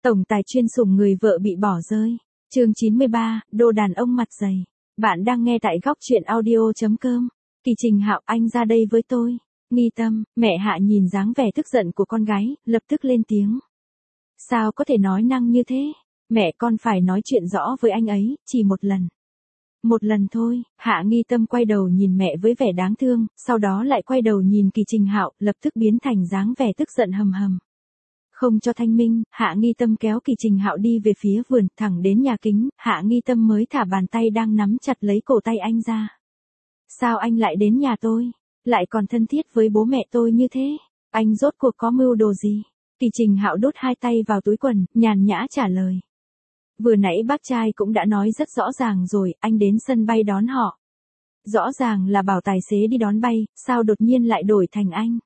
Tổng tài chuyên sủng người vợ bị bỏ rơi. Chương 93, đồ đàn ông mặt dày. Bạn đang nghe tại góc truyện audio.com. Kỳ Trình Hạo, anh ra đây với tôi. Nghi Tâm, mẹ Hạ nhìn dáng vẻ tức giận của con gái, lập tức lên tiếng. Sao có thể nói năng như thế? Mẹ con phải nói chuyện rõ với anh ấy, chỉ một lần. Một lần thôi. Hạ Nghi Tâm quay đầu nhìn mẹ với vẻ đáng thương, sau đó lại quay đầu nhìn Kỳ Trình Hạo, lập tức biến thành dáng vẻ tức giận hầm hầm. Không cho thanh minh, Hạ Nghi Tâm kéo Kỳ Trình Hạo đi về phía vườn, thẳng đến nhà kính, Hạ Nghi Tâm mới thả bàn tay đang nắm chặt lấy cổ tay anh ra. Sao anh lại đến nhà tôi? Lại còn thân thiết với bố mẹ tôi như thế? Anh rốt cuộc có mưu đồ gì? Kỳ Trình Hạo đút hai tay vào túi quần, nhàn nhã trả lời. Vừa nãy bác trai cũng đã nói rất rõ ràng rồi, anh đến sân bay đón họ. Rõ ràng là bảo tài xế đi đón bay, sao đột nhiên lại đổi thành anh?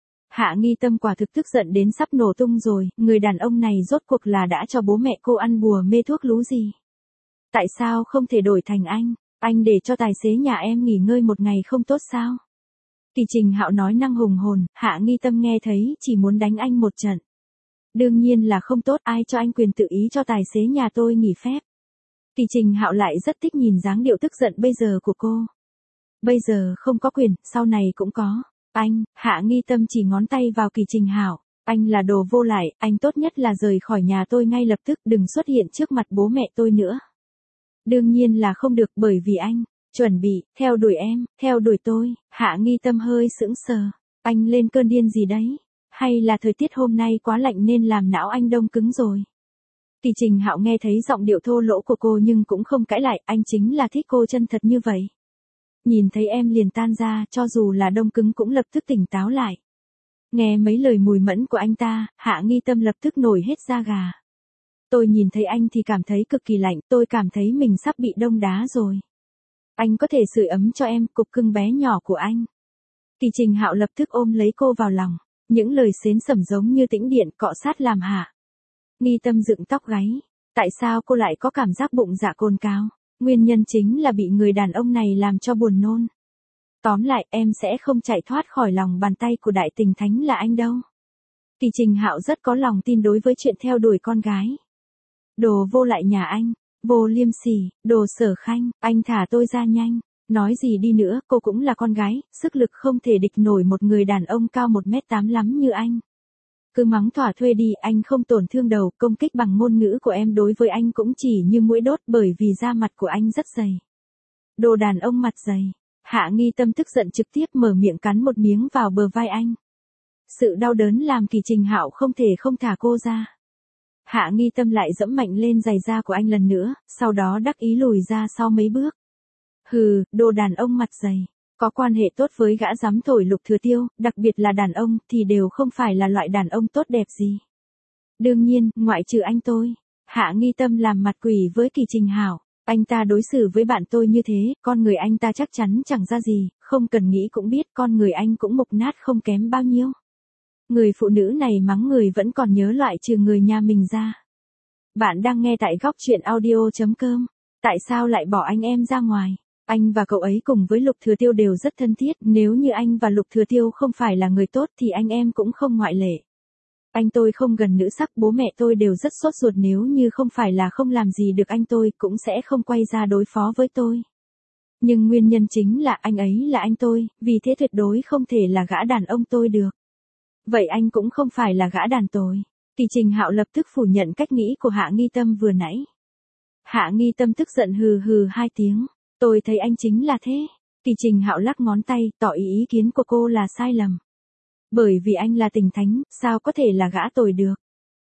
Hạ Nghi Tâm quả thực tức giận đến sắp nổ tung rồi, người đàn ông này rốt cuộc là đã cho bố mẹ cô ăn bùa mê thuốc lú gì? Tại sao không thể đổi thành anh để cho tài xế nhà em nghỉ ngơi một ngày không tốt sao? Kỳ Trình Hạo nói năng hùng hồn, Hạ Nghi Tâm nghe thấy chỉ muốn đánh anh một trận. Đương nhiên là không tốt, ai cho anh quyền tự ý cho tài xế nhà tôi nghỉ phép. Kỳ Trình Hạo lại rất thích nhìn dáng điệu tức giận bây giờ của cô. Bây giờ không có quyền, sau này cũng có. Anh, Hạ Nghi Tâm chỉ ngón tay vào Kỳ Trình Hạo. Anh là đồ vô lại, anh tốt nhất là rời khỏi nhà tôi ngay lập tức, đừng xuất hiện trước mặt bố mẹ tôi nữa. Đương nhiên là không được, bởi vì anh chuẩn bị theo đuổi em, theo đuổi tôi. Hạ Nghi Tâm hơi sững sờ. Anh lên cơn điên gì đấy? Hay là thời tiết hôm nay quá lạnh nên làm não anh đông cứng rồi? Kỳ Trình Hạo nghe thấy giọng điệu thô lỗ của cô nhưng cũng không cãi lại, anh chính là thích cô chân thật như vậy. Nhìn thấy em liền tan ra, cho dù là đông cứng cũng lập tức tỉnh táo lại. Nghe mấy lời mùi mẫn của anh ta, Hạ Nghi Tâm lập tức nổi hết da gà. Tôi nhìn thấy anh thì cảm thấy cực kỳ lạnh, tôi cảm thấy mình sắp bị đông đá rồi. Anh có thể sưởi ấm cho em, cục cưng bé nhỏ của anh. Kỳ Trình Hạo lập tức ôm lấy cô vào lòng. Những lời xến sẩm giống như tĩnh điện cọ sát làm Hạ Nghi Tâm dựng tóc gáy. Tại sao cô lại có cảm giác bụng dạ cồn cào? Nguyên nhân chính là bị người đàn ông này làm cho buồn nôn. Tóm lại, em sẽ không chạy thoát khỏi lòng bàn tay của đại tình thánh là anh đâu. Kỳ Trình Hạo rất có lòng tin đối với chuyện theo đuổi con gái. Đồ vô lại nhà anh, vô liêm sỉ, đồ Sở Khanh, anh thả tôi ra nhanh. Nói gì đi nữa, cô cũng là con gái, sức lực không thể địch nổi một người đàn ông cao 1m8 lắm như anh. Cứ mắng thỏa thuê đi, anh không tổn thương đầu, công kích bằng ngôn ngữ của em đối với anh cũng chỉ như muỗi đốt bởi vì da mặt của anh rất dày. Đồ đàn ông mặt dày. Hạ Nghi Tâm tức giận trực tiếp mở miệng cắn một miếng vào bờ vai anh. Sự đau đớn làm Kỳ Trình Hạo không thể không thả cô ra. Hạ Nghi Tâm lại dẫm mạnh lên giày da của anh lần nữa, sau đó đắc ý lùi ra sau mấy bước. Hừ, đồ đàn ông mặt dày. Có quan hệ tốt với gã dám thổi Lục Thừa Tiêu, đặc biệt là đàn ông, thì đều không phải là loại đàn ông tốt đẹp gì. Đương nhiên, ngoại trừ anh tôi. Hạ Nghi Tâm làm mặt quỷ với Kỳ Trình Hạo. Anh ta đối xử với bạn tôi như thế, con người anh ta chắc chắn chẳng ra gì, không cần nghĩ cũng biết con người anh cũng mục nát không kém bao nhiêu. Người phụ nữ này mắng người vẫn còn nhớ loại trừ người nhà mình ra. Bạn đang nghe tại góc truyện audio.com. Tại sao lại bỏ anh em ra ngoài? Anh và cậu ấy cùng với Lục Thừa Tiêu đều rất thân thiết, nếu như anh và Lục Thừa Tiêu không phải là người tốt thì anh em cũng không ngoại lệ. Anh tôi không gần nữ sắc, bố mẹ tôi đều rất sốt ruột, nếu như không phải là không làm gì được anh tôi cũng sẽ không quay ra đối phó với tôi. Nhưng nguyên nhân chính là anh ấy là anh tôi, vì thế tuyệt đối không thể là gã đàn ông tôi được. Vậy anh cũng không phải là gã đàn tôi. Kỳ Trình Hạo lập tức phủ nhận cách nghĩ của Hạ Nghi Tâm vừa nãy. Hạ Nghi Tâm tức giận hừ hừ hai tiếng. Tôi thấy anh chính là thế. Kỳ Trình Hạo lắc ngón tay, tỏ ý kiến của cô là sai lầm. Bởi vì anh là tình thánh, sao có thể là gã tồi được?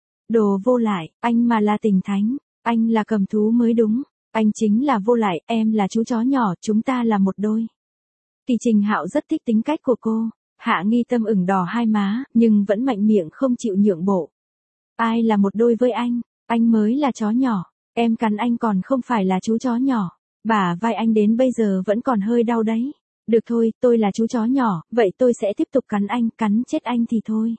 Đồ vô lại, anh mà là tình thánh, anh là cầm thú mới đúng. Anh chính là vô lại, em là chú chó nhỏ, chúng ta là một đôi. Kỳ Trình Hạo rất thích tính cách của cô. Hạ Nghi Tâm ửng đỏ hai má, nhưng vẫn mạnh miệng không chịu nhượng bộ. Ai là một đôi với anh mới là chó nhỏ, em cắn anh còn không phải là chú chó nhỏ. Bả vai anh đến bây giờ vẫn còn hơi đau đấy. Được thôi, tôi là chú chó nhỏ, vậy tôi sẽ tiếp tục cắn chết anh thì thôi.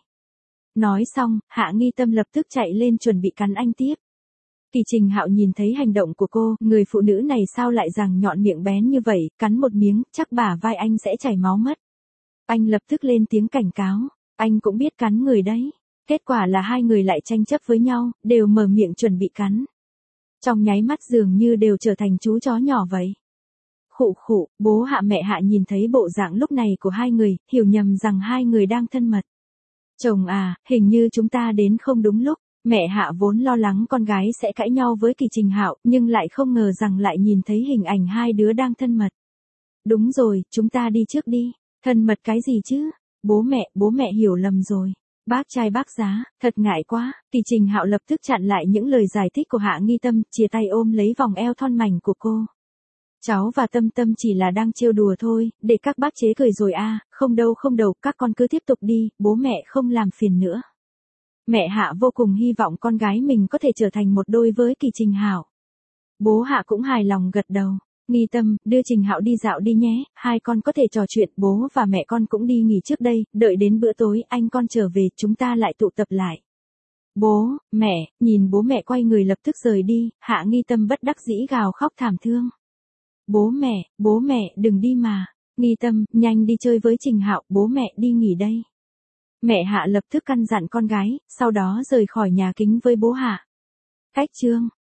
Nói xong, Hạ Nghi Tâm lập tức chạy lên chuẩn bị cắn anh tiếp. Kỳ Trình Hạo nhìn thấy hành động của cô, người phụ nữ này sao lại rằng nhọn miệng bén như vậy, cắn một miếng, chắc bả vai anh sẽ chảy máu mất. Anh lập tức lên tiếng cảnh cáo, anh cũng biết cắn người đấy. Kết quả là hai người lại tranh chấp với nhau, đều mở miệng chuẩn bị cắn. Trong nháy mắt dường như đều trở thành chú chó nhỏ vậy. Khụ khụ, bố Hạ mẹ Hạ nhìn thấy bộ dạng lúc này của hai người, hiểu nhầm rằng hai người đang thân mật. Chồng à, hình như chúng ta đến không đúng lúc. Mẹ Hạ vốn lo lắng con gái sẽ cãi nhau với Kỳ Trình Hạo, nhưng lại không ngờ rằng lại nhìn thấy hình ảnh hai đứa đang thân mật. Đúng rồi, chúng ta đi trước đi. Thân mật cái gì chứ? Bố mẹ hiểu lầm rồi. Bác trai bác giá, thật ngại quá. Kỳ Trình Hạo lập tức chặn lại những lời giải thích của Hạ Nghi Tâm, chia tay ôm lấy vòng eo thon mảnh của cô. Cháu và Tâm Tâm chỉ là đang trêu đùa thôi, để các bác chế cười rồi à, không đâu, các con cứ tiếp tục đi, bố mẹ không làm phiền nữa. Mẹ Hạ vô cùng hy vọng con gái mình có thể trở thành một đôi với Kỳ Trình Hạo. Bố Hạ cũng hài lòng gật đầu. Nghi Tâm, đưa Trình Hạo đi dạo đi nhé, hai con có thể trò chuyện, bố và mẹ con cũng đi nghỉ trước đây, đợi đến bữa tối anh con trở về chúng ta lại tụ tập lại. Bố, mẹ, nhìn bố mẹ quay người lập tức rời đi, Hạ Nghi Tâm bất đắc dĩ gào khóc thảm thương. Bố mẹ, đừng đi mà. Nghi Tâm, nhanh đi chơi với Trình Hạo, bố mẹ đi nghỉ đây. Mẹ Hạ lập tức căn dặn con gái, sau đó rời khỏi nhà kính với bố Hạ. Cách chương